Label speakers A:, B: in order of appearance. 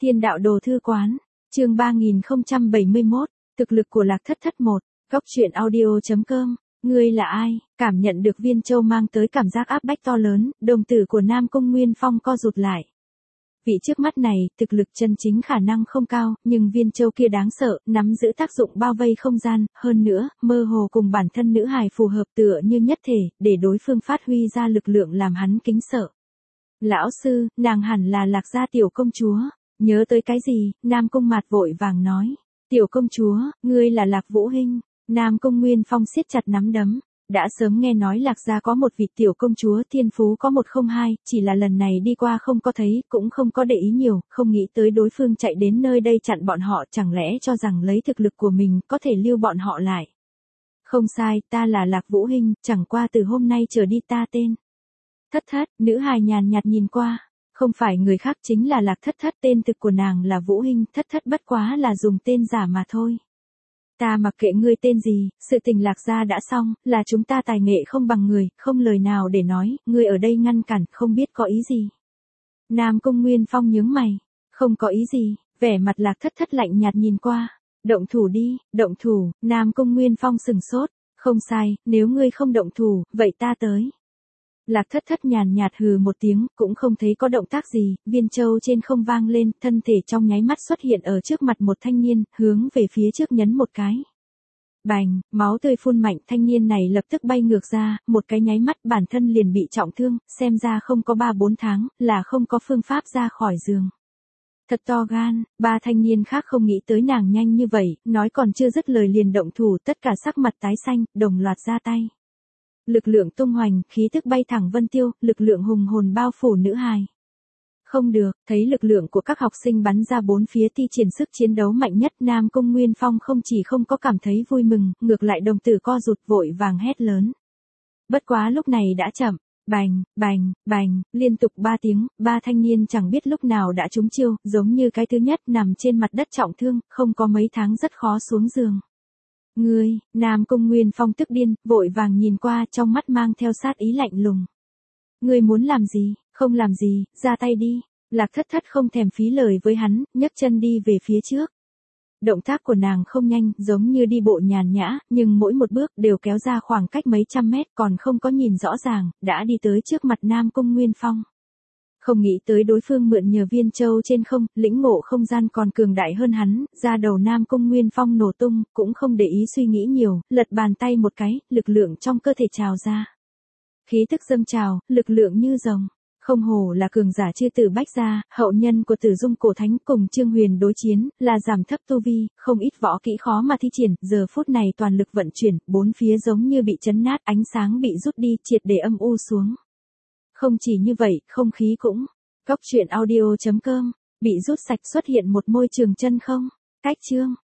A: Thiên đạo đồ thư quán, chương 3071, thực lực của Lạc Thất Thất 1, góc truyện audio.com, ngươi là ai? Cảm nhận được Viên Châu mang tới cảm giác áp bách to lớn, đồng tử của Nam Cung Nguyên Phong co rụt lại. Vị trước mắt này, thực lực chân chính khả năng không cao, nhưng Viên Châu kia đáng sợ, nắm giữ tác dụng bao vây không gian, hơn nữa, mơ hồ cùng bản thân nữ hài phù hợp tựa như nhất thể, để đối phương phát huy ra lực lượng làm hắn kính sợ. Lão sư, nàng hẳn là Lạc gia tiểu công chúa. Nhớ tới cái gì, Nam Cung Mạt vội vàng nói. Tiểu công chúa, ngươi là Lạc Vũ Hinh. Nam Cung Nguyên Phong siết chặt nắm đấm. Đã sớm nghe nói Lạc gia có một vị tiểu công chúa thiên phú có 102, chỉ là lần này đi qua không có thấy, cũng không có để ý nhiều, không nghĩ tới đối phương chạy đến nơi đây chặn bọn họ, chẳng lẽ cho rằng lấy thực lực của mình có thể lưu bọn họ lại. Không sai, ta là Lạc Vũ Hinh, chẳng qua từ hôm nay trở đi ta tên. Thất Thất, nữ hài nhàn nhạt nhìn qua. Không phải người khác chính là Lạc Thất Thất, tên thực của nàng là Vũ Hinh, Thất Thất bất quá là dùng tên giả mà thôi. Ta mặc kệ ngươi tên gì, sự tình Lạc gia đã xong, là chúng ta tài nghệ không bằng người, không lời nào để nói, ngươi ở đây ngăn cản, không biết có ý gì. Nam Cung Nguyên Phong nhướng mày, không có ý gì, vẻ mặt Lạc Thất Thất lạnh nhạt nhìn qua. Động thủ đi, động thủ, Nam Cung Nguyên Phong sừng sốt, không sai, nếu ngươi không động thủ, vậy ta tới. Lạc Thất Thất nhàn nhạt hừ một tiếng, cũng không thấy có động tác gì, Viên Châu trên không vang lên, thân thể trong nháy mắt xuất hiện ở trước mặt một thanh niên, hướng về phía trước nhấn một cái. Bành, máu tươi phun mạnh, thanh niên này lập tức bay ngược ra, một cái nháy mắt bản thân liền bị trọng thương, xem ra không có 3-4 tháng, là không có phương pháp ra khỏi giường. Thật to gan, ba thanh niên khác không nghĩ tới nàng nhanh như vậy, nói còn chưa dứt lời liền động thủ, tất cả sắc mặt tái xanh, đồng loạt ra tay. Lực lượng tung hoành, khí tức bay thẳng vân tiêu, lực lượng hùng hồn bao phủ nữ hài. Không được, thấy lực lượng của các học sinh bắn ra bốn phía thi triển sức chiến đấu mạnh nhất, Nam Cung Nguyên Phong không chỉ không có cảm thấy vui mừng, ngược lại đồng tử co rụt vội vàng hét lớn. Bất quá lúc này đã chậm, bành, bành, bành, liên tục 3 tiếng, ba thanh niên chẳng biết lúc nào đã trúng chiêu, giống như cái thứ nhất nằm trên mặt đất trọng thương, không có mấy tháng rất khó xuống giường. Ngươi, Nam Cung Nguyên Phong tức điên, vội vàng nhìn qua, trong mắt mang theo sát ý lạnh lùng. Ngươi muốn làm gì, không làm gì, ra tay đi. Lạc Thất Thất không thèm phí lời với hắn, nhấc chân đi về phía trước. Động tác của nàng không nhanh, giống như đi bộ nhàn nhã, nhưng mỗi một bước đều kéo ra khoảng cách mấy trăm mét, còn không có nhìn rõ ràng, đã đi tới trước mặt Nam Cung Nguyên Phong. Không nghĩ tới đối phương mượn nhờ Viên Châu trên không, lĩnh ngộ không gian còn cường đại hơn hắn, ra đầu Nam Cung Nguyên Phong nổ tung, cũng không để ý suy nghĩ nhiều, lật bàn tay một cái, lực lượng trong cơ thể trào ra. Khí tức dâng trào, lực lượng như rồng. Không hổ là cường giả chư tử Bách gia, hậu nhân của Tử Dung Cổ Thánh cùng Trương Huyền đối chiến, là giảm thấp tu vi, không ít võ kỹ khó mà thi triển, giờ phút này toàn lực vận chuyển, bốn phía giống như bị chấn nát, ánh sáng bị rút đi, triệt để âm u xuống. Không chỉ như vậy, không khí cũng. Góc truyện audio.com, bị rút sạch xuất hiện một môi trường chân không. Cách chương.